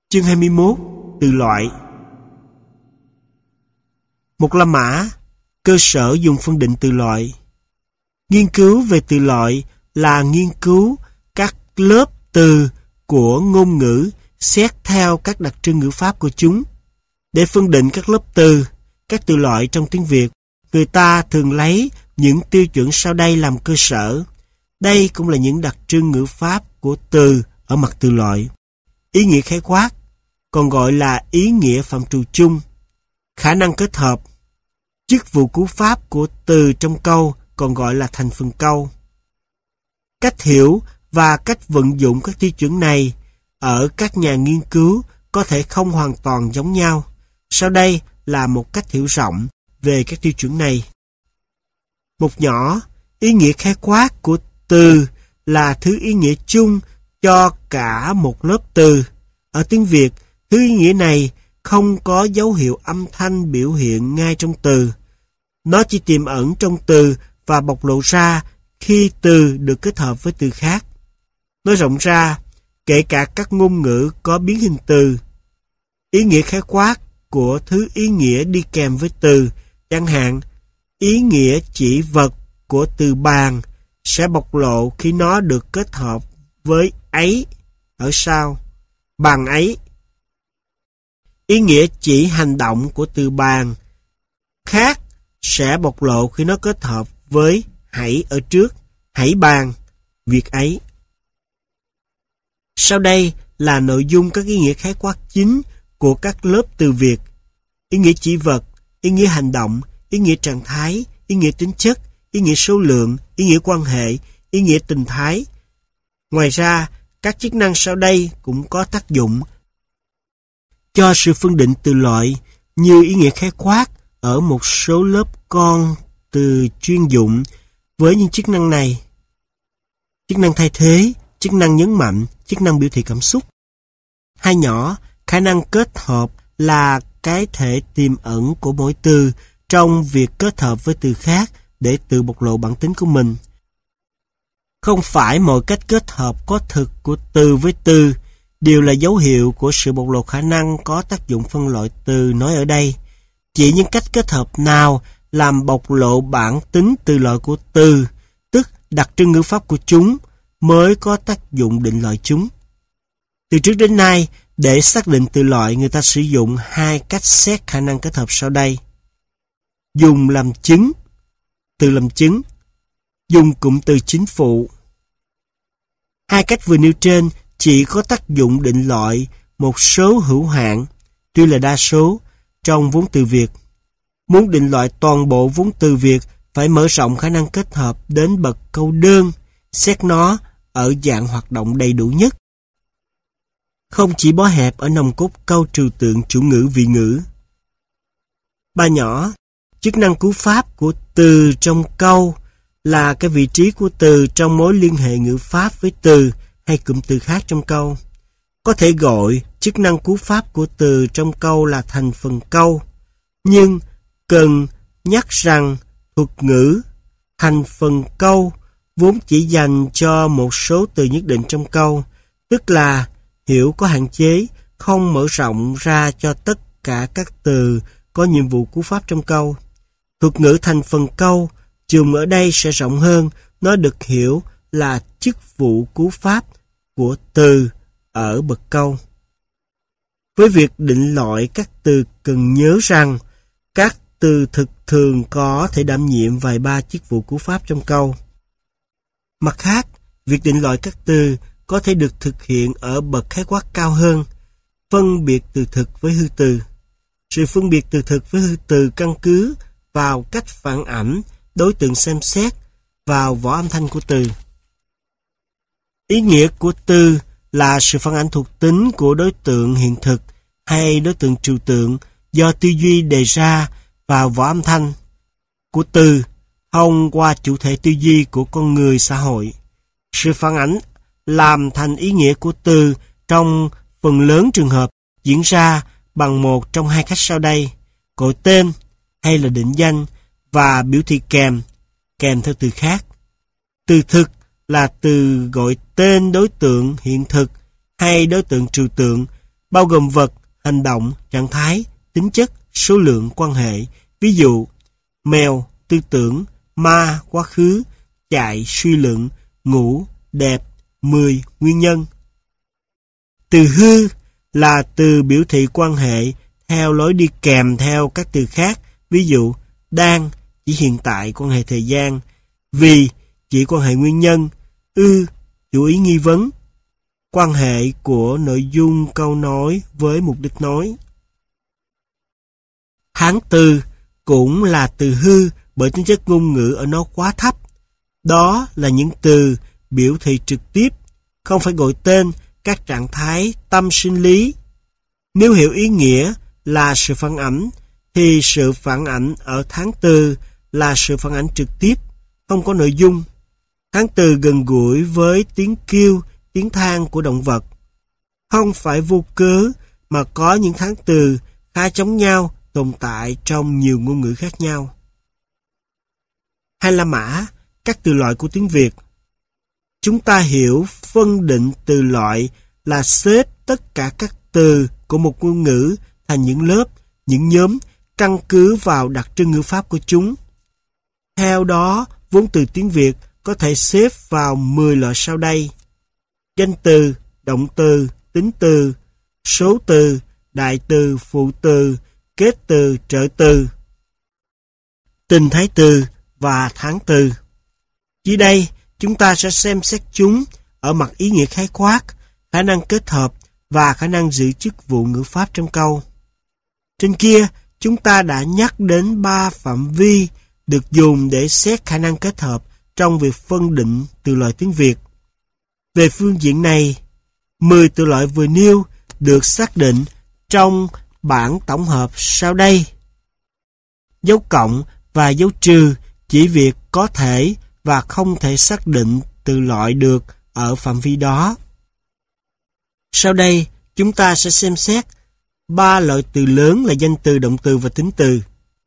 Chương 21. Từ loại. Một la mã, cơ sở dùng phân định từ loại. Nghiên cứu về từ loại là nghiên cứu các lớp từ của ngôn ngữ xét theo các đặc trưng ngữ pháp của chúng. Để phân định các lớp từ, các từ loại trong tiếng Việt, người ta thường lấy những tiêu chuẩn sau đây làm cơ sở. Đây cũng là những đặc trưng ngữ pháp của từ ở mặt từ loại. Ý nghĩa khái quát, còn gọi là ý nghĩa phạm trù chung. Khả năng kết hợp, chức vụ cú pháp của từ trong câu, còn gọi là thành phần câu. Cách hiểu và cách vận dụng các tiêu chuẩn này ở các nhà nghiên cứu có thể không hoàn toàn giống nhau. Sau đây là một cách hiểu rộng về các tiêu chuẩn này. Một nhỏ, ý nghĩa khái quát của từ là thứ ý nghĩa chung cho cả một lớp từ. Ở tiếng Việt, thứ ý nghĩa này không có dấu hiệu âm thanh biểu hiện ngay trong từ. Nó chỉ tiềm ẩn trong từ và bộc lộ ra khi từ được kết hợp với từ khác. Nói rộng ra, kể cả các ngôn ngữ có biến hình từ, ý nghĩa khái quát của thứ ý nghĩa đi kèm với từ, chẳng hạn, ý nghĩa chỉ vật của từ bàn sẽ bộc lộ khi nó được kết hợp với ấy ở sau, bằng ấy. Ý nghĩa chỉ hành động của từ bàn khác sẽ bộc lộ khi nó kết hợp với hãy ở trước, hãy bàn, việc ấy. Sau đây là nội dung các ý nghĩa khái quát chính của các lớp từ Việt. Ý nghĩa chỉ vật, ý nghĩa hành động, ý nghĩa trạng thái, ý nghĩa tính chất, ý nghĩa số lượng, ý nghĩa quan hệ, ý nghĩa tình thái. Ngoài ra, các chức năng sau đây cũng có tác dụng cho sự phân định từ loại như ý nghĩa khái quát ở một số lớp con từ chuyên dụng với những chức năng này: chức năng thay thế, chức năng nhấn mạnh, chức năng biểu thị cảm xúc. Hai nhỏ, khả năng kết hợp là cái thể tiềm ẩn của mỗi từ trong việc kết hợp với từ khác để tự bộc lộ bản tính của mình. Không phải mọi cách kết hợp có thực của từ với từ đều là dấu hiệu của sự bộc lộ khả năng có tác dụng phân loại từ nói ở đây. Chỉ những cách kết hợp nào làm bộc lộ bản tính từ loại của từ, tức đặc trưng ngữ pháp của chúng, mới có tác dụng định loại chúng. Từ trước đến nay, để xác định từ loại, người ta sử dụng hai cách xét khả năng kết hợp sau đây. Dùng làm chứng, từ làm chứng, dùng cụm từ chính phụ. Hai cách vừa nêu trên chỉ có tác dụng định loại một số hữu hạn, tuy là đa số, trong vốn từ Việt. Muốn định loại toàn bộ vốn từ Việt phải mở rộng khả năng kết hợp đến bậc câu đơn, xét nó ở dạng hoạt động đầy đủ nhất. Không chỉ bó hẹp ở nòng cốt câu trừu tượng chủ ngữ vị ngữ. Ba nhỏ, chức năng cú pháp của từ trong câu là cái vị trí của từ trong mối liên hệ ngữ pháp với từ hay cụm từ khác trong câu. Có thể gọi chức năng cú pháp của từ trong câu là thành phần câu, nhưng cần nhắc rằng thuật ngữ thành phần câu vốn chỉ dành cho một số từ nhất định trong câu, tức là hiểu có hạn chế, không mở rộng ra cho tất cả các từ có nhiệm vụ cú pháp trong câu. Thuật ngữ thành phần câu dùng ở đây sẽ rộng hơn, nó được hiểu là chức vụ cú pháp của từ ở bậc câu. Với việc định loại các từ cần nhớ rằng các từ thực thường có thể đảm nhiệm vài ba chức vụ cú pháp trong câu. Mặt khác, việc định loại các từ có thể được thực hiện ở bậc khái quát cao hơn, phân biệt từ thực với hư từ. Sự phân biệt từ thực với hư từ căn cứ vào cách phản ảnh đối tượng xem xét vào vỏ âm thanh của từ. Ý nghĩa của từ là sự phản ảnh thuộc tính của đối tượng hiện thực hay đối tượng trừu tượng do tư duy đề ra vào vỏ âm thanh của từ thông qua chủ thể tư duy của con người xã hội. Sự phản ảnh làm thành ý nghĩa của từ trong phần lớn trường hợp diễn ra bằng một trong hai cách sau đây: gọi tên hay là định danh và biểu thị kèm theo từ khác. Từ thực là từ gọi tên đối tượng hiện thực hay đối tượng trừu tượng bao gồm vật, hành động, trạng thái, tính chất, số lượng, quan hệ. Ví dụ, mèo, tư tưởng, ma, quá khứ, chạy, suy luận, ngủ, đẹp, 10, nguyên nhân. Từ hư là từ biểu thị quan hệ theo lối đi kèm theo các từ khác. Ví dụ, đang chỉ hiện tại, quan hệ thời gian, vì chỉ quan hệ nguyên nhân, chủ ý nghi vấn, quan hệ của nội dung câu nói với mục đích nói. Hán từ cũng là từ hư bởi tính chất ngôn ngữ ở nó quá thấp. Đó là những từ biểu thị trực tiếp, không phải gọi tên các trạng thái tâm sinh lý. Nếu hiểu ý nghĩa là sự phản ảnh, thì sự phản ảnh ở Hán từ là sự phản ảnh trực tiếp, không có nội dung. Hán từ gần gũi với tiếng kêu, tiếng than của động vật. Không phải vô cớ mà có những Hán từ khá giống nhau tồn tại trong nhiều ngôn ngữ khác nhau. Hay La Mã, các từ loại của tiếng Việt. Chúng ta hiểu phân định từ loại là xếp tất cả các từ của một ngôn ngữ thành những lớp, những nhóm, căn cứ vào đặc trưng ngữ pháp của chúng. Theo đó, vốn từ tiếng Việt có thể xếp vào 10 loại sau đây: danh từ, động từ, tính từ, số từ, đại từ, phụ từ, kết từ, trợ từ, tình thái từ và thắng từ. Dưới đây, chúng ta sẽ xem xét chúng ở mặt ý nghĩa khái quát, khả năng kết hợp và khả năng giữ chức vụ ngữ pháp trong câu. Trên kia, chúng ta đã nhắc đến 3 phạm vi được dùng để xét khả năng kết hợp trong việc phân định từ loại tiếng Việt. Về phương diện này, 10 từ loại vừa nêu được xác định trong bảng tổng hợp sau đây. Dấu cộng và dấu trừ chỉ việc có thể và không thể xác định từ loại được ở phạm vi đó. Sau đây, chúng ta sẽ xem xét 3 loại từ lớn là danh từ, động từ và tính từ.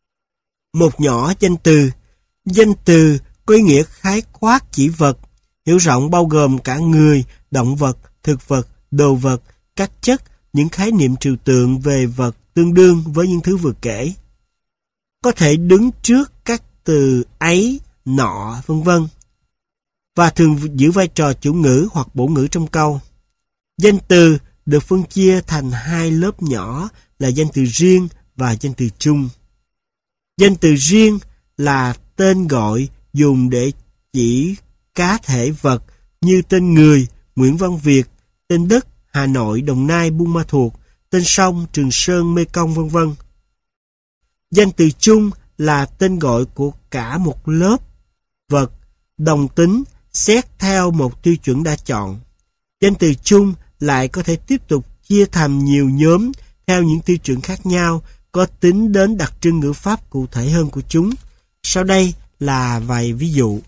Một nhỏ danh từ. Danh từ có ý nghĩa khái quát chỉ vật, hiểu rộng bao gồm cả người, động vật, thực vật, đồ vật, các chất, những khái niệm trừu tượng về vật tương đương với những thứ vừa kể. Có thể đứng trước các từ ấy, nọ, vân vân, và thường giữ vai trò chủ ngữ hoặc bổ ngữ trong câu. Danh từ được phân chia thành 2 lớp nhỏ là danh từ riêng và danh từ chung. Danh từ riêng là tên gọi dùng để chỉ cá thể vật như tên người, Nguyễn Văn Việt, tên đất, Hà Nội, Đồng Nai, Buôn Ma Thuột, tên sông, Trường Sơn, Mê Công, vân vân. Danh từ chung là tên gọi của cả một lớp vật đồng tính xét theo một tiêu chuẩn đã chọn. Danh từ chung lại có thể tiếp tục chia thành nhiều nhóm theo những tiêu chuẩn khác nhau, có tính đến đặc trưng ngữ pháp cụ thể hơn của chúng. Sau đây là vài ví dụ.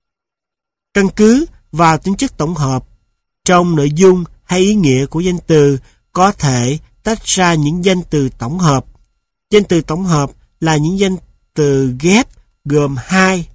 Căn cứ vào tính chất tổng hợp, trong nội dung hay ý nghĩa của danh từ có thể tách ra những danh từ tổng hợp. Danh từ tổng hợp là những danh từ ghép gồm 2,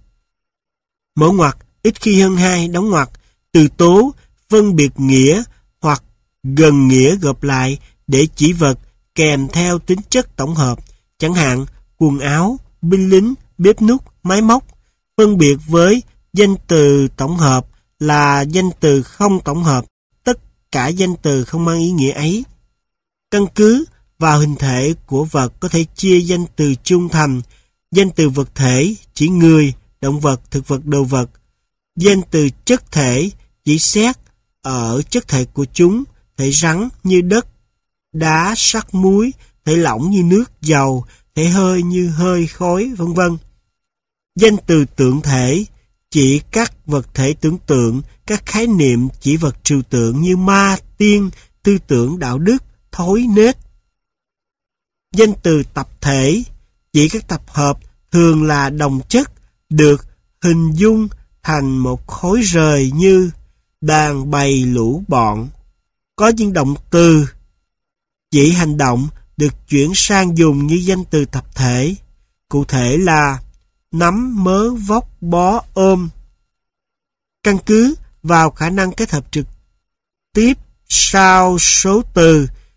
mở ngoặc, ít khi hơn 2, đóng ngoặc, từ tố, phân biệt nghĩa hoặc gần nghĩa gộp lại để chỉ vật kèm theo tính chất tổng hợp, chẳng hạn quần áo, binh lính, bếp núc, máy móc. Phân biệt với danh từ tổng hợp là danh từ không tổng hợp, tất cả danh từ không mang ý nghĩa ấy. Căn cứ vào hình thể của vật có thể chia danh từ chung thành danh từ vật thể chỉ người, động vật, thực vật, đồ vật. Danh từ chất thể chỉ xét ở chất thể của chúng, thể rắn như đất, đá, sắt, muối, thể lỏng như nước, dầu, thể hơi như hơi, khói, vân vân. Danh từ tượng thể chỉ các vật thể tưởng tượng, các khái niệm chỉ vật trừu tượng như ma, tiên, tư tưởng, đạo đức, thói, nết. Danh từ tập thể chỉ các tập hợp thường là đồng chất được hình dung thành một khối rời như đàn, bầy, lũ, bọn. Có những động từ chỉ hành động được chuyển sang dùng như danh từ tập thể, cụ thể là nắm, mớ, vóc, bó, ôm. Căn cứ vào khả năng kết hợp trực tiếp sau số từ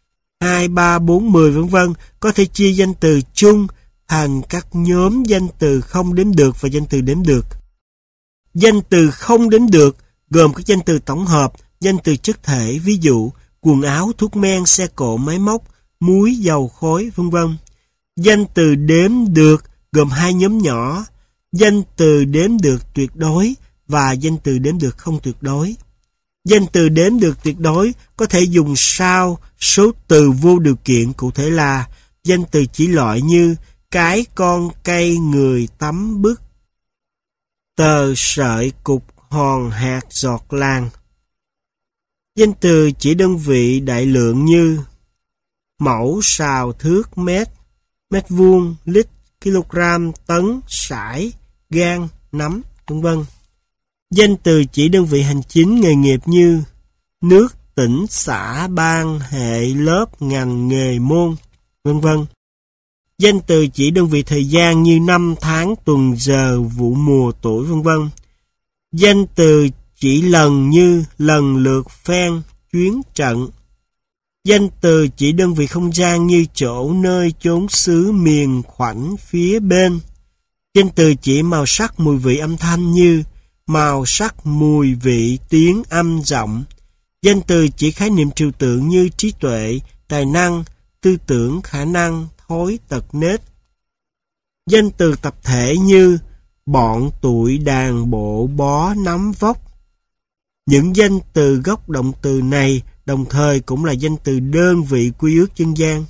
2, 3, 4, 10 vân vân có thể chia danh từ chung thành các nhóm danh từ không đếm được và danh từ đếm được. Danh từ không đếm được gồm các danh từ tổng hợp, danh từ chất thể, ví dụ quần áo, thuốc men, xe cộ, máy móc, muối, dầu, khói, vân vân. Danh từ đếm được gồm hai nhóm nhỏ, danh từ đếm được tuyệt đối và danh từ đếm được không tuyệt đối. Danh từ đếm được tuyệt đối có thể dùng sau số từ vô điều kiện, cụ thể là danh từ chỉ loại như cái, con, cây, người, tắm, bức, tờ, sợi, cục, hòn, hạt, giọt, làng. Danh từ chỉ đơn vị đại lượng như mẫu, sào, thước, mét, mét vuông, lít, kg, tấn, sải, gan, nắm, vân vân. Danh từ chỉ đơn vị hành chính nghề nghiệp như nước, tỉnh, xã, bang, hệ, lớp, ngành, nghề, môn, vân vân. Danh từ chỉ đơn vị thời gian như năm, tháng, tuần, giờ, vụ, mùa, tuổi, vân vân. Danh từ chỉ lần như lần, lượt, phen, chuyến, trận. Danh từ chỉ đơn vị không gian như chỗ, nơi, chốn, xứ, miền, khoảnh, phía, bên. Danh từ chỉ màu sắc, mùi vị, âm thanh như màu sắc, mùi vị, tiếng, âm, giọng. Danh từ chỉ khái niệm trừu tượng như trí tuệ, tài năng, tư tưởng, khả năng, thói, tật, nết. Danh từ tập thể như bọn, tụi, đàn, bộ, bó, nắm, vóc. Những danh từ gốc động từ này đồng thời cũng là danh từ đơn vị quy ước dân gian.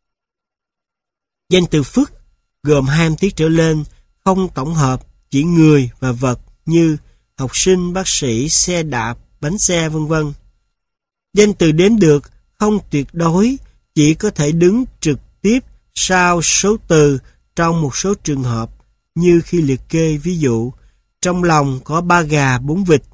Danh từ phức gồm 2 âm tiết trở lên, không tổng hợp, chỉ người và vật như học sinh, bác sĩ, xe đạp, bánh xe, vân vân. Danh từ đếm được không tuyệt đối, chỉ có thể đứng trực tiếp sau số từ trong một số trường hợp như khi liệt kê, ví dụ trong lòng có 3 gà, 4 vịt.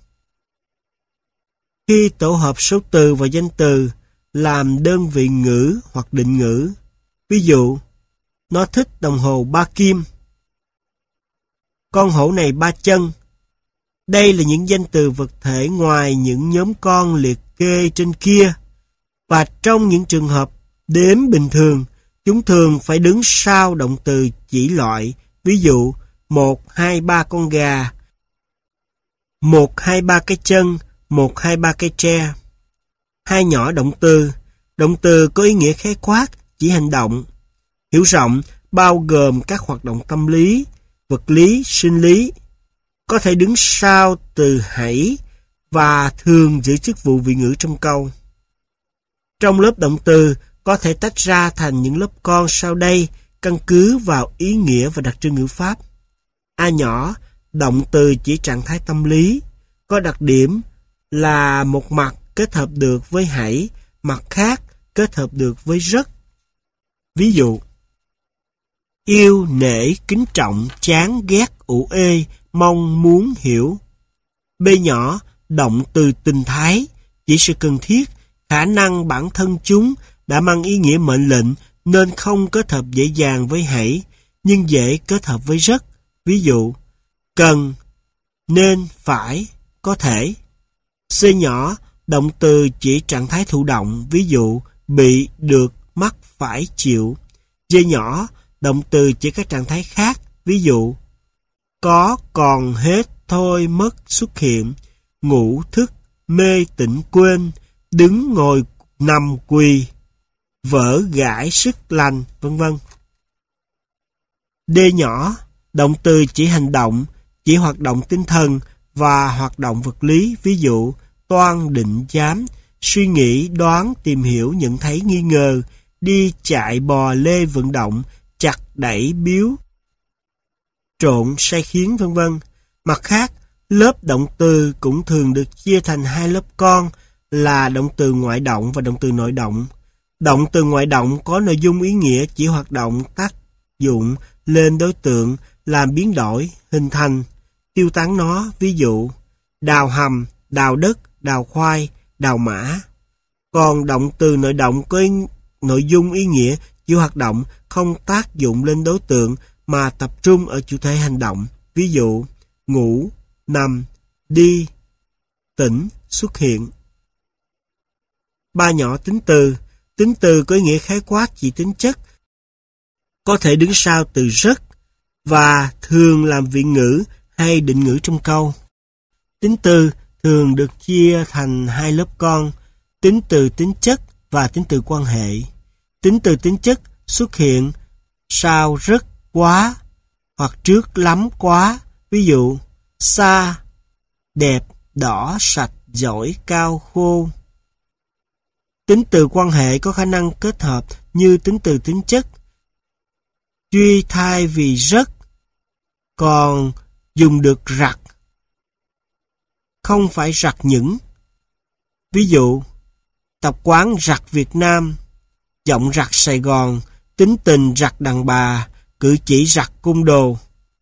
Khi tổ hợp số từ và danh từ làm đơn vị ngữ hoặc định ngữ, ví dụ nó thích đồng hồ 3 kim, con hổ này 3 chân. Đây là những danh từ vật thể ngoài những nhóm con liệt kê trên kia, và trong những trường hợp đếm bình thường, chúng thường phải đứng sau động từ chỉ loại, ví dụ 1, 2, 3 con gà, 1, 2, 3 cái chân, 1, 2, 3 cây tre. 2 nhỏ động từ có ý nghĩa khái quát, chỉ hành động. Hiểu rộng bao gồm các hoạt động tâm lý, vật lý, sinh lý, có thể đứng sau từ hãy và thường giữ chức vụ vị ngữ trong câu. Trong lớp động từ có thể tách ra thành những lớp con sau đây căn cứ vào ý nghĩa và đặc trưng ngữ pháp. A nhỏ, động từ chỉ trạng thái tâm lý, có đặc điểm là một mặt kết hợp được với hãy, mặt khác kết hợp được với rất. Ví dụ, yêu, nể, kính trọng, chán, ghét, ủ ê, mong, muốn, hiểu. B nhỏ, động từ tình thái, chỉ sự cần thiết, khả năng bản thân chúng đã mang ý nghĩa mệnh lệnh nên không kết hợp dễ dàng với hãy, nhưng dễ kết hợp với rất. Ví dụ, cần, nên, phải, có thể. C nhỏ, động từ chỉ trạng thái thụ động, ví dụ bị, được, mắc, phải, chịu. D nhỏ, động từ chỉ các trạng thái khác, ví dụ có, còn, hết, thôi, mất, xuất hiện, ngủ, thức, mê, tỉnh, quên, đứng, ngồi, nằm, quỳ, vỡ, gãi, sức, lành, vân vân. D nhỏ, động từ chỉ hành động, chỉ hoạt động tinh thần và hoạt động vật lý, ví dụ toan, định, giám, suy nghĩ, đoán, tìm hiểu, nhận thấy, nghi ngờ, đi, chạy, bò, lê, vận động, chặt, đẩy, biếu, trộn, sai khiến, vân vân. Mặt khác, lớp động từ cũng thường được chia thành 2 lớp con là động từ ngoại động và động từ nội động. Động từ ngoại động có nội dung ý nghĩa chỉ hoạt động tác dụng lên đối tượng, làm biến đổi, hình thành, tiêu tán nó, ví dụ đào hầm, đào đất, đào khoai, đào mã. Còn động từ nội động có nội dung ý nghĩa chỉ hoạt động, không tác dụng lên đối tượng mà tập trung ở chủ thể hành động, ví dụ ngủ, nằm, đi, tỉnh, xuất hiện. 3 nhỏ tính từ Tính từ có ý nghĩa khái quát chỉ tính chất, có thể đứng sau từ rất và thường làm vị ngữ hay định ngữ trong câu. Tính từ thường được chia thành hai lớp con, tính từ tính chất và tính từ quan hệ. Tính từ tính chất xuất hiện sau rất quá hoặc trước lắm quá, ví dụ xa, đẹp, đỏ, sạch, giỏi, cao, khô. Tính từ quan hệ có khả năng kết hợp như tính từ tính chất, duy thay vì rất, còn dùng được rặt, không phải rặt những. Ví dụ, tập quán rặt Việt Nam, giọng rặt Sài Gòn, tính tình rặt đàn bà, cử chỉ rặt cung đồ.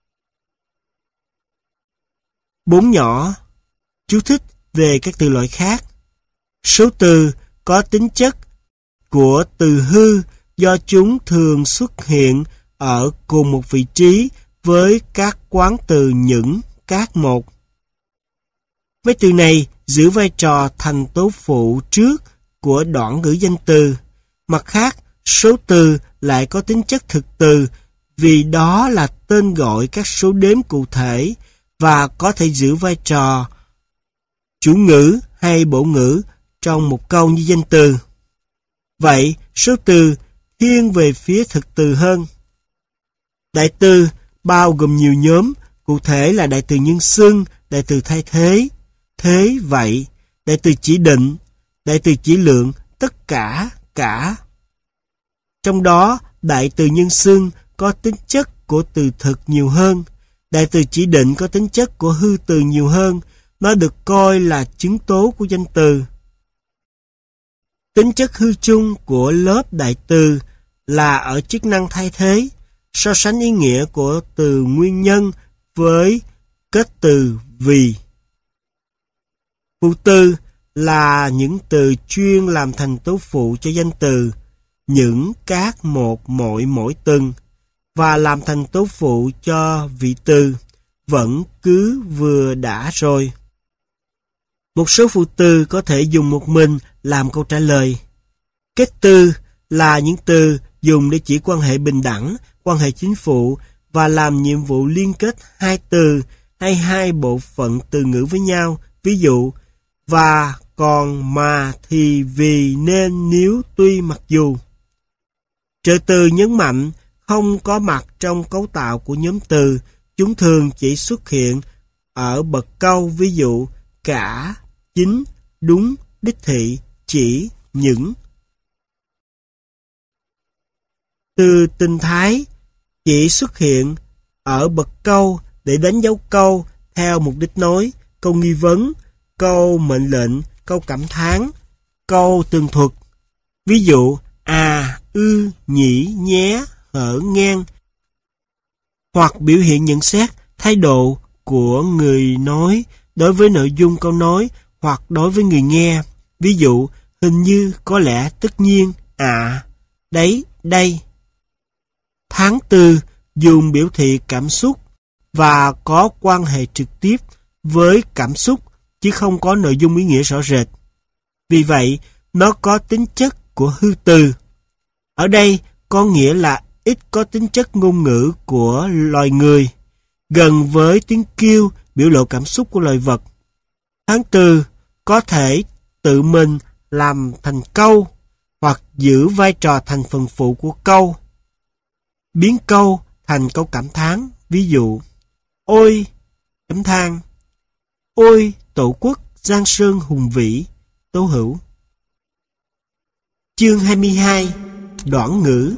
4 nhỏ. Chú thích về các từ loại khác. Số từ có tính chất của từ hư do chúng thường xuất hiện ở cùng một vị trí với các quán từ những, các một. Mấy từ này giữ vai trò thành tố phụ trước của đoạn ngữ danh từ. Mặt khác, số từ lại có tính chất thực từ vì đó là tên gọi các số đếm cụ thể và có thể giữ vai trò chủ ngữ hay bổ ngữ trong một câu như danh từ. Vậy, số từ thiên về phía thực từ hơn. Đại từ bao gồm nhiều nhóm, cụ thể là đại từ nhân xưng, đại từ thay thế, thế vậy, đại từ chỉ định, đại từ chỉ lượng, tất cả, cả. Trong đó, đại từ nhân xưng có tính chất của từ thực nhiều hơn, đại từ chỉ định có tính chất của hư từ nhiều hơn, nó được coi là chứng tố của danh từ. Tính chất hư chung của lớp đại từ là ở chức năng thay thế, so sánh ý nghĩa của từ nguyên nhân với kết từ vì. Phụ từ là những từ chuyên làm thành tố phụ cho danh từ, những, các, một, mỗi từng, và làm thành tố phụ cho vị từ, vẫn, cứ, vừa, đã, rồi. Một số phụ từ có thể dùng một mình làm câu trả lời. Kết từ là những từ dùng để chỉ quan hệ bình đẳng, quan hệ chính phụ và làm nhiệm vụ liên kết hai từ hay hai bộ phận từ ngữ với nhau. Ví dụ, và, còn, mà, thì, vì, nên, nếu, tuy, mặc dù. Trợ từ nhấn mạnh không có mặt trong cấu tạo của nhóm từ, chúng thường chỉ xuất hiện ở bậc câu, ví dụ cả, chính, đúng, đích thị, chỉ, những. Từ tình thái chỉ xuất hiện ở bậc câu để đánh dấu câu theo mục đích nói, câu nghi vấn, câu mệnh lệnh, câu cảm thán, câu tường thuật. Ví dụ à, ư, nhĩ, nhé, hở, ngang. Hoặc biểu hiện nhận xét thái độ của người nói đối với nội dung câu nói hoặc đối với người nghe. Ví dụ, hình như, có lẽ, tất nhiên, đấy, đây. Tháng từ dùng biểu thị cảm xúc và có quan hệ trực tiếp với cảm xúc chứ không có nội dung ý nghĩa rõ rệt. Vì vậy, nó có tính chất của hư từ. Ở đây có nghĩa là ít có tính chất ngôn ngữ của loài người, gần với tiếng kêu biểu lộ cảm xúc của loài vật. Tháng từ có thể tự mình làm thành câu hoặc giữ vai trò thành phần phụ của câu, biến câu thành câu cảm thán. Ví dụ, ôi, chấm than, ôi, tổ quốc, giang sơn hùng vĩ, Tố Hữu. Chương 22. Đoạn ngữ.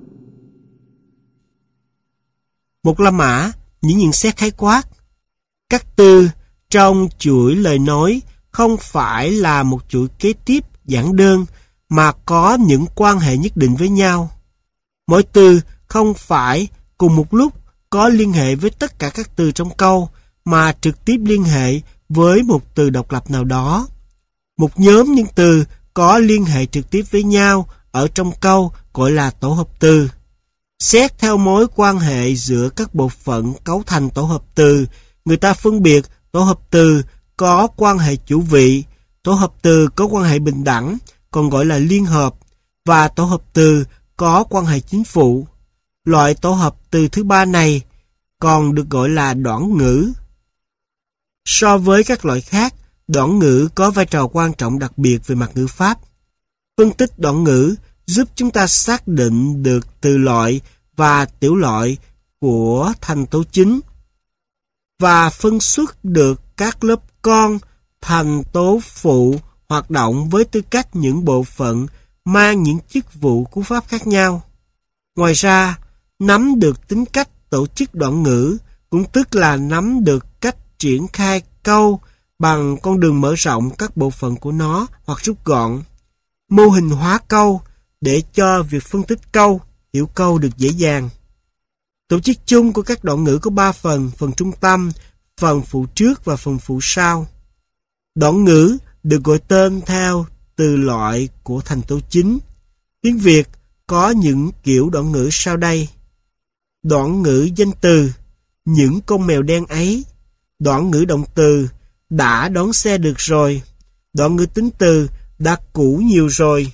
Một la mã, những nhận xét khái quát. Các từ trong chuỗi lời nói không phải là một chuỗi kế tiếp giản đơn mà có những quan hệ nhất định với nhau. Mỗi từ không phải cùng một lúc có liên hệ với tất cả các từ trong câu mà trực tiếp liên hệ với một từ độc lập nào đó. Một nhóm những từ có liên hệ trực tiếp với nhau ở trong câu gọi là tổ hợp từ. Xét theo mối quan hệ giữa các bộ phận cấu thành tổ hợp từ, người ta phân biệt tổ hợp từ có quan hệ chủ vị, tổ hợp từ có quan hệ bình đẳng, còn gọi là liên hợp, và tổ hợp từ có quan hệ chính phụ. Loại tổ hợp từ thứ ba này còn được gọi là đoản ngữ. So với các loại khác, đoản ngữ có vai trò quan trọng đặc biệt về mặt ngữ pháp. Phân tích đoản ngữ giúp chúng ta xác định được từ loại và tiểu loại của thành tố chính và phân xuất được các lớp con thành tố phụ hoạt động với tư cách những bộ phận mang những chức vụ cú pháp khác nhau. Ngoài ra, nắm được tính cách tổ chức đoản ngữ cũng tức là nắm được cách triển khai câu bằng con đường mở rộng các bộ phận của nó hoặc rút gọn, mô hình hóa câu để cho việc phân tích câu, hiểu câu được dễ dàng. Tổ chức chung của các đoạn ngữ có 3 phần: phần trung tâm, phần phụ trước và phần phụ sau. Đoạn ngữ được gọi tên theo từ loại của thành tố chính. Tiếng Việt có những kiểu đoạn ngữ sau đây: đoạn ngữ danh từ, những con mèo đen ấy; đoạn ngữ động từ, đã đón xe được rồi; đoạn ngữ tính từ, đã cũ nhiều rồi;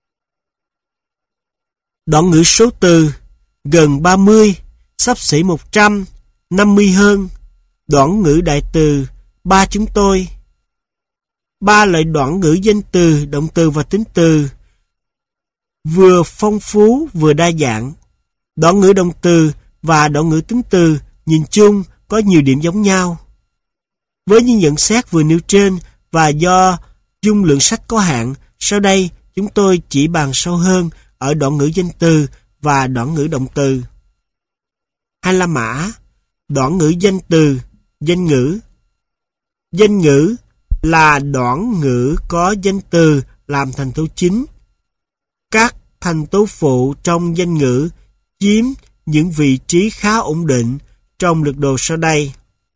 đoạn ngữ số từ, gần 30, xấp xỉ 100, 50 hơn; đoạn ngữ đại từ, ba chúng tôi. 3 loại đoạn ngữ danh từ, động từ và tính từ vừa phong phú vừa đa dạng. Đoạn ngữ động từ và đoạn ngữ tính từ nhìn chung có nhiều điểm giống nhau. Với những nhận xét vừa nêu trên và do dung lượng sách có hạn, sau đây chúng tôi chỉ bàn sâu hơn ở đoạn ngữ danh từ và đoạn ngữ động từ. 2 La Mã. Đoạn ngữ danh từ, danh ngữ. Danh ngữ là đoạn ngữ có danh từ làm thành tố chính. Các thành tố phụ trong danh ngữ chiếm những vị trí khá ổn định trong lược đồ sau đây.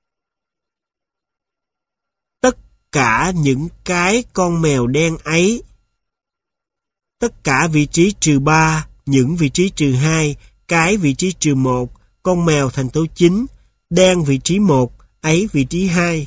Tất cả những cái con mèo đen ấy. Tất cả vị trí trừ 3, những vị trí trừ 2, cái vị trí trừ 1, con mèo thành tố chính, đen vị trí 1, ấy vị trí 2.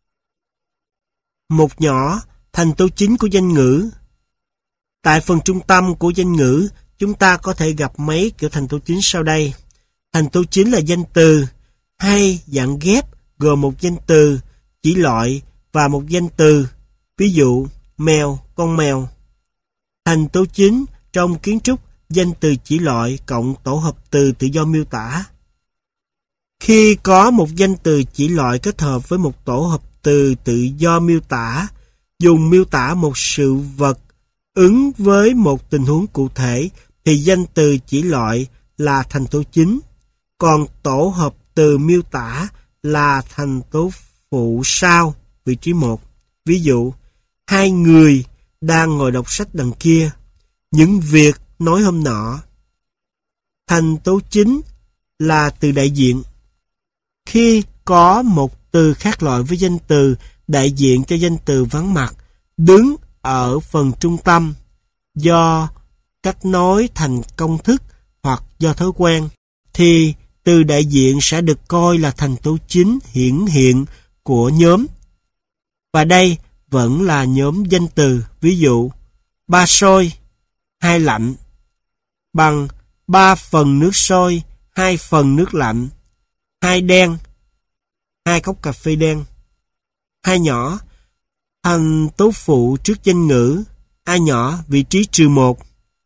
Một nhỏ, thành tố chính của danh ngữ. Tại phần trung tâm của danh ngữ, chúng ta có thể gặp mấy kiểu thành tố chính sau đây. Thành tố chính là danh từ, hay dạng ghép gồm một danh từ, chỉ loại và một danh từ. Ví dụ, mèo, con mèo. Thành tố chính trong kiến trúc, danh từ chỉ loại cộng tổ hợp từ tự do miêu tả. Khi có một danh từ chỉ loại kết hợp với một tổ hợp từ tự do miêu tả, dùng miêu tả một sự vật ứng với một tình huống cụ thể, thì danh từ chỉ loại là thành tố chính, còn tổ hợp từ miêu tả là thành tố phụ sau, vị trí 1. Ví dụ, 2 người đang ngồi đọc sách đằng kia, những việc nói hôm nọ. Thành tố chính là từ đại diện. Khi có một từ khác loại với danh từ đại diện cho danh từ vắng mặt, đứng ở phần trung tâm, do cách nói thành công thức hoặc do thói quen, thì từ đại diện sẽ được coi là thành tố chính hiển hiện của nhóm. Và đây vẫn là nhóm danh từ. Ví dụ, 3 sôi, 2 lạnh, bằng 3 phần nước sôi, 2 phần nước lạnh. 2 đen, 2 cốc cà phê đen. 2 nhỏ, thành tố phụ trước danh ngữ, A nhỏ vị trí trừ 1.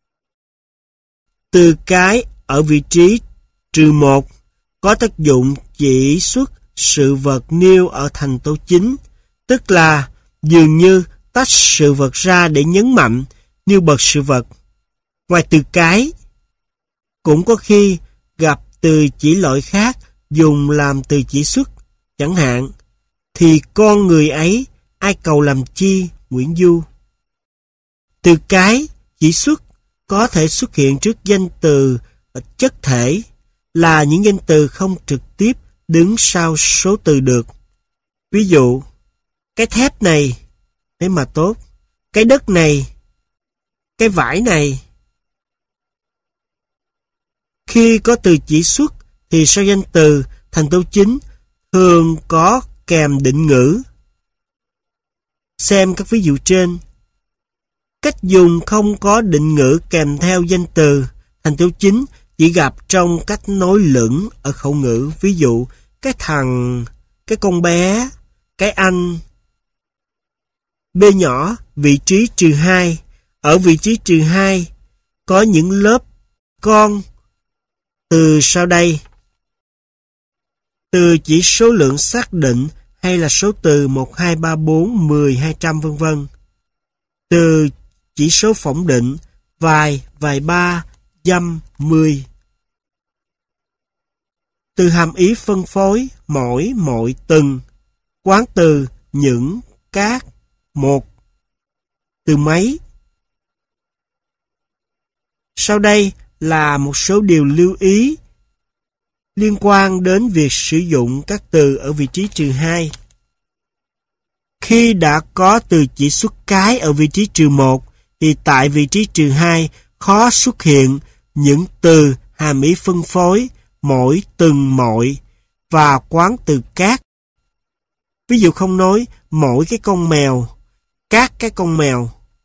Từ cái ở vị trí trừ 1 có tác dụng chỉ xuất sự vật nêu ở thành tố chính, tức là dường như tách sự vật ra để nhấn mạnh, nêu bật sự vật. Ngoài từ cái, cũng có khi gặp từ chỉ loại khác dùng làm từ chỉ xuất, chẳng hạn, thì con người ấy, ai cầu làm chi, Nguyễn Du. Từ cái, chỉ xuất có thể xuất hiện trước danh từ chất thể, là những danh từ không trực tiếp đứng sau số từ được. Ví dụ, cái thép này, thế mà tốt, cái đất này, cái vải này. Khi có từ chỉ xuất thì sau danh từ, thành tố chính thường có kèm định ngữ. Xem các ví dụ trên. Cách dùng không có định ngữ kèm theo danh từ. Thành tố chính chỉ gặp trong cách nối lửng ở khẩu ngữ. Ví dụ, cái thằng, cái con bé, cái anh. B nhỏ, vị trí -2. Ở vị trí -2 có những lớp con từ sau đây. Từ chỉ số lượng xác định hay là số từ 1, 2, 3, 4, 10, 200 vân vân. Từ chỉ số phỏng định vài, vài ba, dăm, 10. Từ hàm ý phân phối mỗi, mọi, từng. Quán từ những, các, một. Từ mấy. Sau đây là một số điều lưu ý liên quan đến việc sử dụng các từ ở vị trí -2. Khi đã có từ chỉ xuất cái ở vị trí -1, thì tại vị trí -2 khó xuất hiện những từ hàm ý phân phối mỗi, từng, mọi và quán từ các. Ví dụ không nói mỗi cái con mèo, các cái con mèo.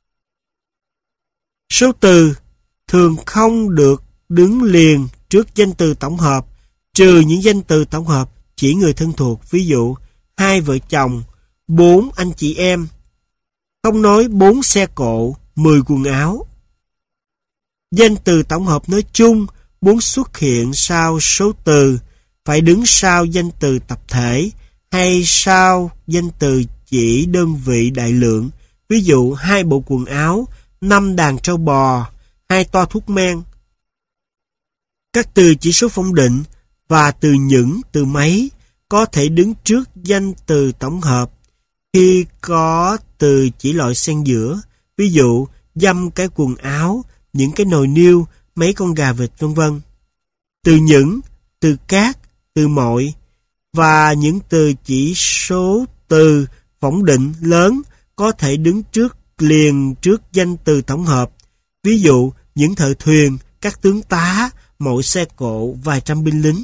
Số từ thường không được đứng liền trước danh từ tổng hợp, trừ những danh từ tổng hợp chỉ người thân thuộc. Ví dụ, 2 vợ chồng, 4 anh chị em. Không nói 4 xe cộ, 10 quần áo. Danh từ tổng hợp nói chung muốn xuất hiện sau số từ phải đứng sau danh từ tập thể hay sau danh từ chỉ đơn vị đại lượng. Ví dụ 2 bộ quần áo, 5 đàn trâu bò, 2 toa thuốc men. Các từ chỉ số phỏng định và từ những, từ mấy có thể đứng trước danh từ tổng hợp khi có từ chỉ loại xen giữa. Ví dụ dăm cái quần áo, những cái nồi niêu, mấy con gà vịt vân vân. Từ những, từ các, từ mọi và những từ chỉ số từ phỏng định lớn có thể đứng liền trước danh từ tổng hợp. Ví dụ những thợ thuyền, các tướng tá, mỗi xe cộ, vài trăm binh lính.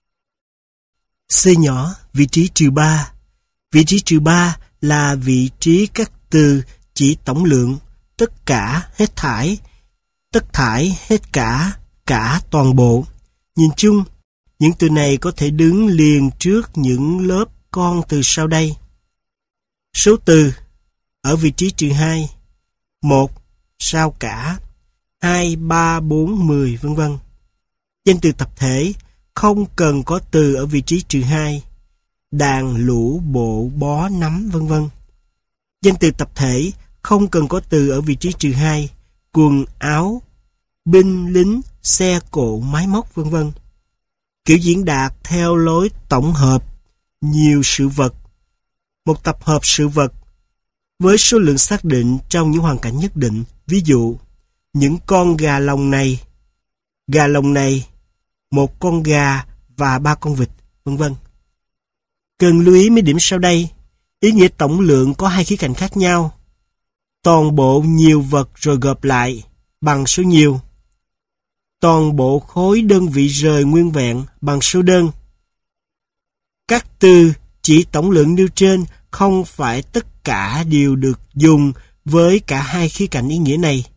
C nhỏ, vị trí -3. Vị trí -3 là vị trí các từ chỉ tổng lượng, tất cả, hết thải, tất thải, hết cả, toàn bộ. Nhìn chung, những từ này có thể đứng liền trước những lớp con từ sau đây. Số từ ở vị trí -2, 1, sao cả, 2, 3, 4, 10, vân vân. Danh từ tập thể không cần có từ ở vị trí -2, đàn, lũ, bộ, bó, nắm, vân vân. Danh từ tập thể không cần có từ ở vị trí -2, quần áo, binh, lính, xe cộ, máy móc, vân vân. Kiểu diễn đạt theo lối tổng hợp nhiều sự vật. Một tập hợp sự vật với số lượng xác định trong những hoàn cảnh nhất định. Ví dụ, những con gà lồng này, một con gà và 3 con vịt, vân vân. Cần lưu ý mấy điểm sau đây. Ý nghĩa tổng lượng có 2 khía cạnh khác nhau. Toàn bộ nhiều vật rồi gộp lại bằng số nhiều. Toàn bộ khối đơn vị rời nguyên vẹn bằng số đơn. Các từ chỉ tổng lượng nêu trên không phải tất cả đều được dùng với cả 2 khía cạnh ý nghĩa này.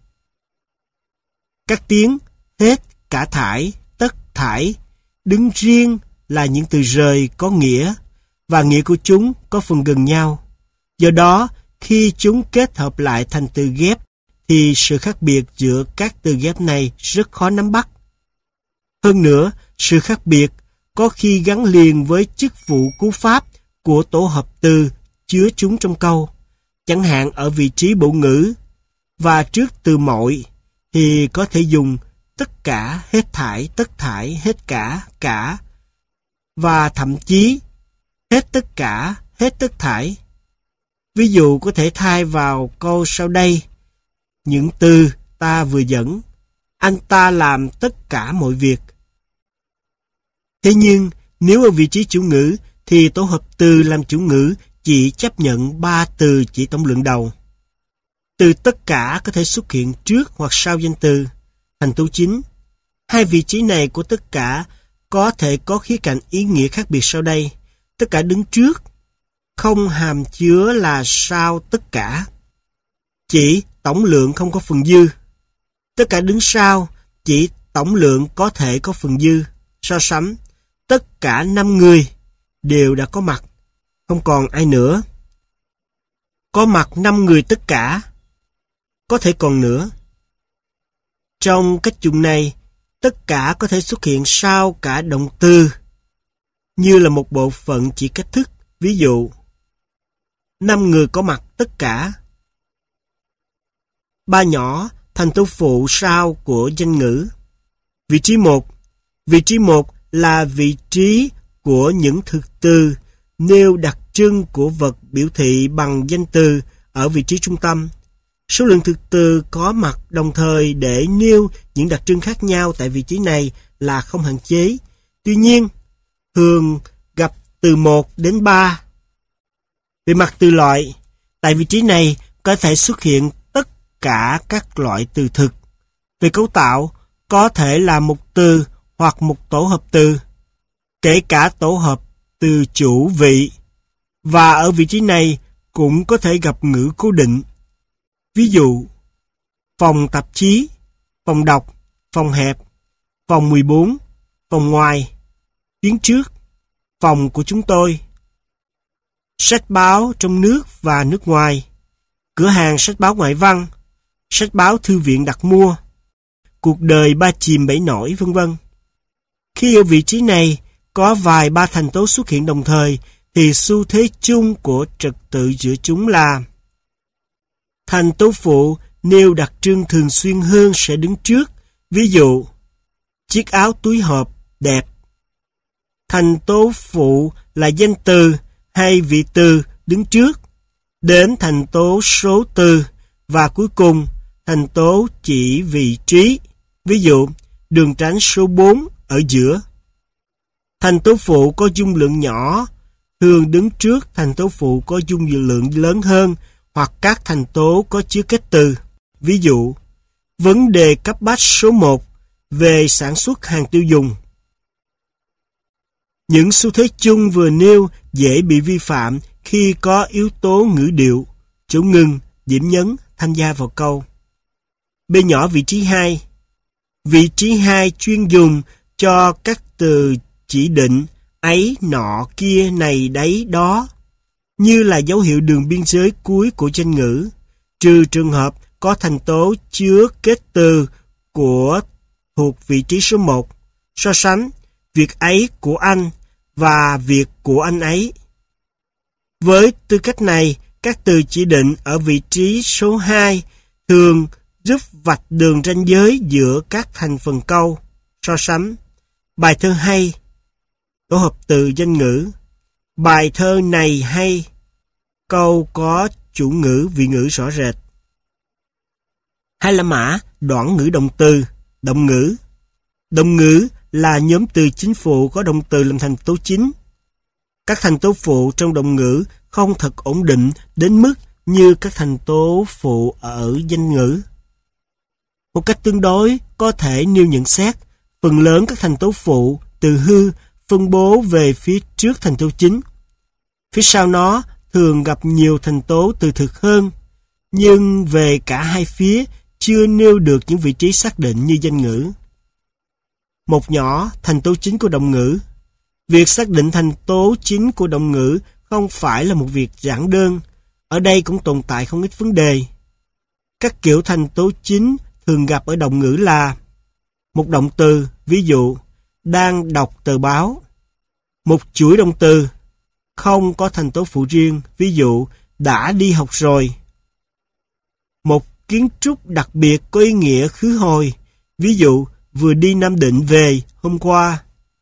Các tiếng hết, cả thải, tất thải đứng riêng là những từ rời có nghĩa và nghĩa của chúng có phần gần nhau. Do đó, khi chúng kết hợp lại thành từ ghép thì sự khác biệt giữa các từ ghép này rất khó nắm bắt. Hơn nữa, sự khác biệt có khi gắn liền với chức vụ cú pháp của tổ hợp từ chứa chúng trong câu. Chẳng hạn ở vị trí bộ ngữ và trước từ mọi thì có thể dùng tất cả, hết thải, tất thải, hết cả và thậm chí hết tất cả, hết tất thải. Ví dụ có thể thay vào câu sau đây những từ ta vừa dẫn. Anh ta làm tất cả mọi việc. Thế nhưng, nếu ở vị trí chủ ngữ thì tổ hợp từ làm chủ ngữ chỉ chấp nhận 3 từ chỉ tổng lượng đầu. Từ tất cả có thể xuất hiện trước hoặc sau danh từ. Thành tố chính. 2 vị trí này của tất cả có thể có khía cạnh ý nghĩa khác biệt sau đây. Tất cả đứng trước, không hàm chứa là sau tất cả. Chỉ tổng lượng không có phần dư. Tất cả đứng sau chỉ tổng lượng có thể có phần dư. So sánh, tất cả 5 người đều đã có mặt, không còn ai nữa. Có mặt 5 người tất cả, có thể còn nữa. Trong cách dùng này, tất cả có thể xuất hiện sau cả động từ, như là một bộ phận chỉ cách thức. Ví dụ, 5 người có mặt tất cả. 3 nhỏ thành tố phụ sau của danh ngữ. Vị trí 1. Vị trí 1 là vị trí của những thực từ nêu đặc trưng của vật biểu thị bằng danh từ ở vị trí trung tâm. Số lượng thực từ có mặt đồng thời để nêu những đặc trưng khác nhau tại vị trí này là không hạn chế. Tuy nhiên, thường gặp từ 1 đến 3. Về mặt từ loại, tại vị trí này có thể xuất hiện tất cả các loại từ thực. Về cấu tạo, có thể là một từ hoặc một tổ hợp từ, kể cả tổ hợp từ chủ vị. Và ở vị trí này cũng có thể gặp ngữ cố định. Ví dụ, phòng tạp chí, phòng đọc, phòng hẹp, phòng 14, phòng ngoài, chuyến trước, phòng của chúng tôi, sách báo trong nước và nước ngoài, cửa hàng sách báo ngoại văn, sách báo thư viện đặt mua, cuộc đời ba chìm bảy nổi, vân vân. Khi ở vị trí này có vài ba thành tố xuất hiện đồng thời, thì xu thế chung của trật tự giữa chúng là thành tố phụ nêu đặc trưng thường xuyên hơn sẽ đứng trước. Ví dụ, chiếc áo túi hộp đẹp. Thành tố phụ là danh từ hay vị từ đứng trước, đến thành tố số từ và cuối cùng thành tố chỉ vị trí. Ví dụ, đường tránh số 4 ở giữa. Thành tố phụ có dung lượng nhỏ thường đứng trước thành tố phụ có dung lượng lớn hơn, hoặc các thành tố có chứa kết từ. Ví dụ, vấn đề cấp bách số 1 về sản xuất hàng tiêu dùng. Những xu thế chung vừa nêu dễ bị vi phạm khi có yếu tố ngữ điệu, chỗ ngừng, điểm nhấn tham gia vào câu. B nhỏ vị trí 2. Vị trí 2 chuyên dùng cho các từ chỉ định ấy, nọ, kia, này, đấy, đó, như là dấu hiệu đường biên giới cuối của danh ngữ, trừ trường hợp có thành tố chứa kết từ của thuộc vị trí số 1. So sánh, việc ấy của anh và việc của anh ấy. Với tư cách này, các từ chỉ định ở vị trí số 2 thường giúp vạch đường ranh giới giữa các thành phần câu. So sánh, bài thơ hay, tổ hợp từ danh ngữ. Bài thơ này hay, câu có chủ ngữ, vị ngữ rõ rệt. Hay là mã, đoạn ngữ động từ, động ngữ. Động ngữ là nhóm từ chính phụ có động từ làm thành tố chính. Các thành tố phụ trong động ngữ không thật ổn định đến mức như các thành tố phụ ở danh ngữ. Một cách tương đối có thể nêu nhận xét, phần lớn các thành tố phụ từ hư phân bố về phía trước thành tố chính. Phía sau nó thường gặp nhiều thành tố từ thực hơn, nhưng về cả hai phía chưa nêu được những vị trí xác định như danh ngữ. Một nhỏ, thành tố chính của động ngữ. Việc xác định thành tố chính của động ngữ không phải là một việc giản đơn. Ở đây cũng tồn tại không ít vấn đề. Các kiểu thành tố chính thường gặp ở động ngữ là một động từ, ví dụ, đang đọc tờ báo. Một chuỗi động từ, không có thành tố phụ riêng, ví dụ, đã đi học rồi. Một kiến trúc đặc biệt có ý nghĩa khứ hồi, ví dụ, vừa đi Nam Định về hôm qua.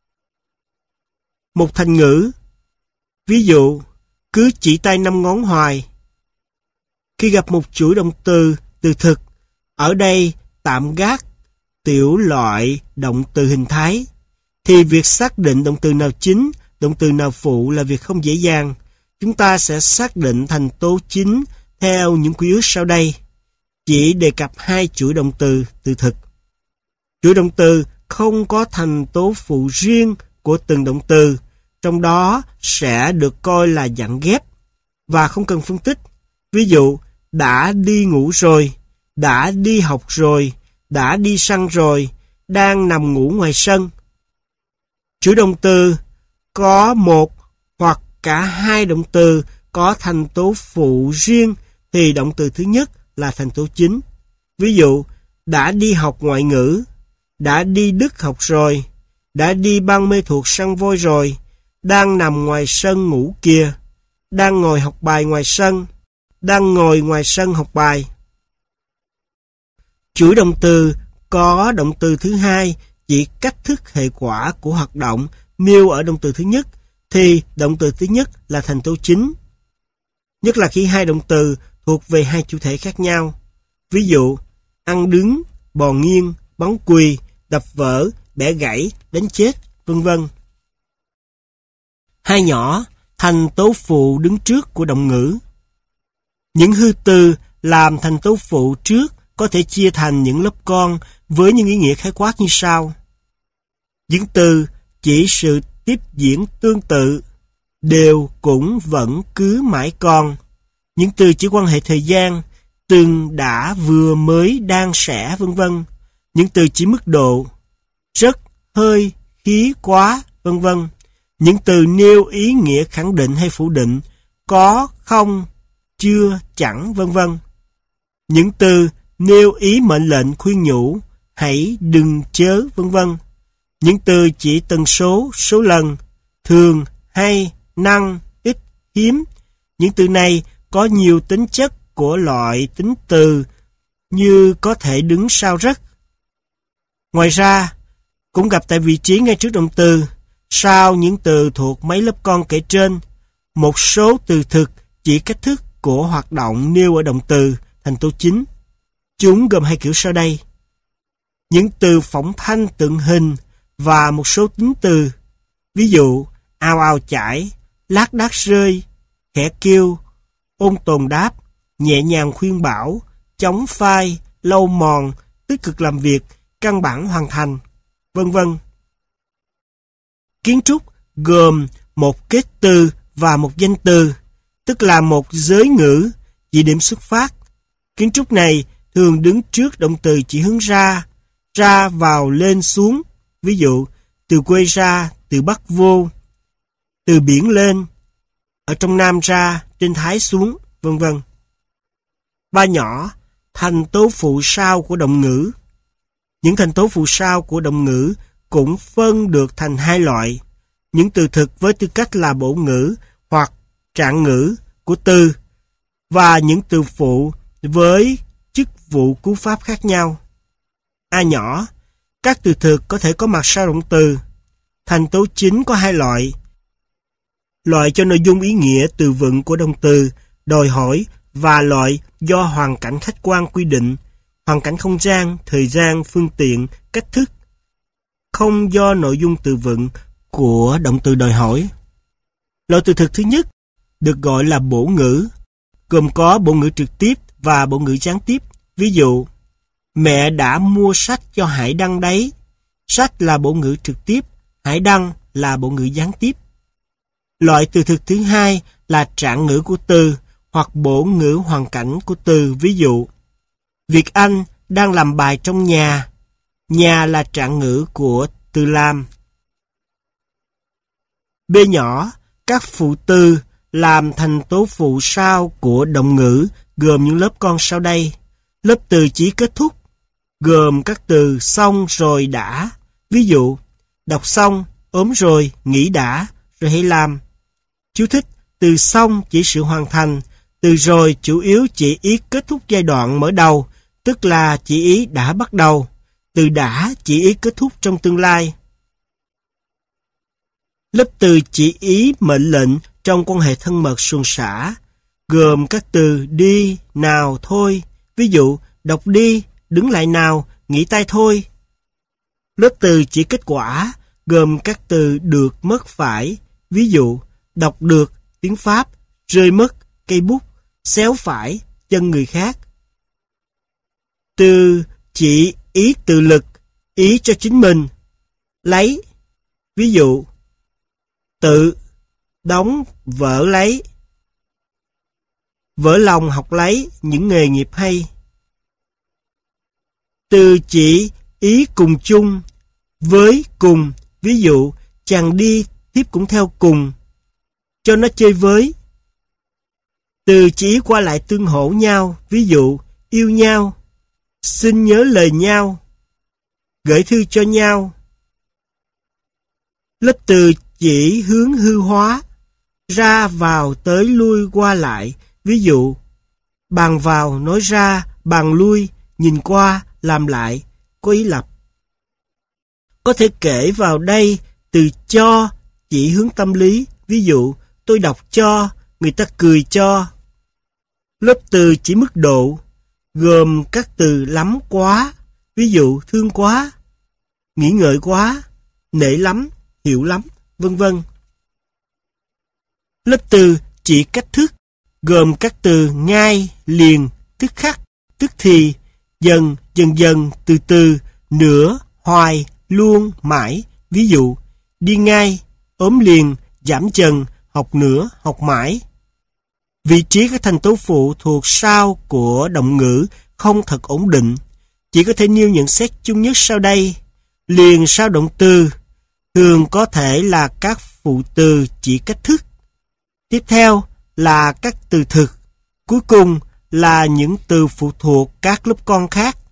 Một thành ngữ, ví dụ, cứ chỉ tay 5 ngón hoài. Khi gặp một chuỗi động từ, từ thực, ở đây tạm gác tiểu loại động từ hình thái, thì việc xác định động từ nào chính, động từ nào phụ là việc không dễ dàng. Chúng ta sẽ xác định thành tố chính theo những quy ước sau đây. Chỉ đề cập 2 chuỗi động từ, từ thực. Chuỗi động từ không có thành tố phụ riêng của từng động từ, trong đó sẽ được coi là dạng ghép và không cần phân tích. Ví dụ, đã đi ngủ rồi đã đi học rồi, đã đi săn rồi, đang nằm ngủ ngoài sân. Chủ động từ có một hoặc cả hai động từ có thành tố phụ riêng thì động từ thứ nhất là thành tố chính. Ví dụ, đã đi học ngoại ngữ, đã đi Đức học rồi, đã đi Ban Mê Thuột săn voi rồi, đang nằm ngoài sân ngủ kìa, đang ngồi học bài ngoài sân, đang ngồi ngoài sân học bài. Chuỗi động từ có động từ thứ hai chỉ cách thức hệ quả của hoạt động nêu ở động từ thứ nhất thì động từ thứ nhất là thành tố chính. Nhất là khi hai động từ thuộc về hai chủ thể khác nhau. Ví dụ, ăn đứng, bò nghiêng, bắn quỳ, đập vỡ, bẻ gãy, đánh chết, vân vân. Hai nhỏ, thành tố phụ đứng trước của động ngữ. Những hư từ làm thành tố phụ trước có thể chia thành những lớp con với những ý nghĩa khái quát như sau. Những từ chỉ sự tiếp diễn tương tự, đều cũng vẫn cứ mãi còn. Những từ chỉ quan hệ thời gian, từng đã vừa mới đang sẽ vân vân. Những từ chỉ mức độ, rất, hơi, khí, quá, vân vân. Những từ nêu ý nghĩa khẳng định hay phủ định, có, không, chưa, chẳng, vân vân. Những từ nêu ý mệnh lệnh khuyên nhủ, hãy, đừng, chớ, vân vân. Những từ chỉ tần số, số lần, thường, hay, năng, ít, hiếm. Những từ này có nhiều tính chất của loại tính từ như có thể đứng sau rất. Ngoài ra, cũng gặp tại vị trí ngay trước động từ, sau những từ thuộc mấy lớp con kể trên. Một số từ thực chỉ cách thức của hoạt động nêu ở động từ, thành tố chính. Chúng gồm hai kiểu sau đây. Những từ phỏng thanh tượng hình và một số tính từ. Ví dụ, ào ào chải, lác đác rơi, khẽ kêu, ôn tồn đáp, nhẹ nhàng khuyên bảo, chống phai, lâu mòn, tích cực làm việc, căn bản hoàn thành, vân vân. Kiến trúc gồm một kết từ và một danh từ, tức là một giới ngữ, chỉ điểm xuất phát. Kiến trúc này thường đứng trước động từ chỉ hướng ra, ra vào lên xuống. Ví dụ, từ quê ra, từ bắc vô, từ biển lên, ở trong nam ra, trên thái xuống, vân vân. Ba nhỏ, thành tố phụ sau của động ngữ. Những thành tố phụ sau của động ngữ cũng phân được thành hai loại. Những từ thực với tư cách là bổ ngữ hoặc trạng ngữ của từ, và những từ phụ với chức vụ cú pháp khác nhau. A nhỏ, các từ thực có thể có mặt sau động từ. Thành tố chính có hai loại. Loại cho nội dung ý nghĩa từ vựng của động từ, đòi hỏi, và loại do hoàn cảnh khách quan quy định, hoàn cảnh không gian, thời gian, phương tiện, cách thức, không do nội dung từ vựng của động từ đòi hỏi. Loại từ thực thứ nhất được gọi là bổ ngữ, gồm có bổ ngữ trực tiếp và bổ ngữ gián tiếp. Ví dụ, mẹ đã mua sách cho Hải Đăng đấy. Sách là bổ ngữ trực tiếp, Hải Đăng là bổ ngữ gián tiếp. Loại từ thực thứ hai là trạng ngữ của từ hoặc bổ ngữ hoàn cảnh của từ. Ví dụ, Việt Anh đang làm bài trong nhà. Nhà là trạng ngữ của từ làm. B nhỏ, các phụ từ làm thành tố phụ sau của động ngữ gồm những lớp con sau đây. Lớp từ chỉ kết thúc gồm các từ xong rồi đã. Ví dụ, đọc xong, ốm rồi, nghỉ đã, rồi hãy làm. Chú thích, từ xong chỉ sự hoàn thành, từ rồi chủ yếu chỉ ý kết thúc giai đoạn mở đầu, tức là chỉ ý đã bắt đầu. Từ đã chỉ ý kết thúc trong tương lai. Lớp từ chỉ ý mệnh lệnh trong quan hệ thân mật suồng sã, gồm các từ đi, nào, thôi. Ví dụ, đọc đi, đứng lại nào, nghỉ tay thôi. Lớp từ chỉ kết quả, gồm các từ được, mất, phải. Ví dụ, đọc được, tiếng Pháp, rơi mất, cây bút, xéo phải, chân người khác. Từ chỉ ý tự lực, ý cho chính mình. Lấy. Ví dụ, tự, đóng, vỡ lấy. Vỡ lòng học lấy những nghề nghiệp hay. Từ chỉ ý cùng chung, với cùng. Ví dụ, chàng đi, thiếp cũng theo cùng. Cho nó chơi với. Từ chỉ ý qua lại tương hỗ nhau. Ví dụ, yêu nhau, xin nhớ lời nhau, gửi thư cho nhau. Lớp từ chỉ hướng hư hóa, ra vào tới lui qua lại. Ví dụ, bàn vào nói ra, bàn lui, nhìn qua, làm lại, có ý lập. Có thể kể vào đây từ cho chỉ hướng tâm lý. Ví dụ, tôi đọc cho, người ta cười cho. Lớp từ chỉ mức độ, gồm các từ lắm quá. Ví dụ, thương quá, nghĩ ngợi quá, nể lắm, hiểu lắm, vân vân. Lớp từ chỉ cách thức, gồm các từ ngay, liền, tức khắc, tức thì, dần, dần dần, từ từ, nửa, hoài, luôn, mãi. Ví dụ, đi ngay, ốm liền, giảm dần, học nửa, học mãi. Vị trí các thành tố phụ thuộc sau của động ngữ không thật ổn định. Chỉ có thể nêu nhận xét chung nhất sau đây. Liền sau động từ thường có thể là các phụ từ chỉ cách thức. Tiếp theo là các từ thực. Cuối cùng là những từ phụ thuộc các lớp con khác.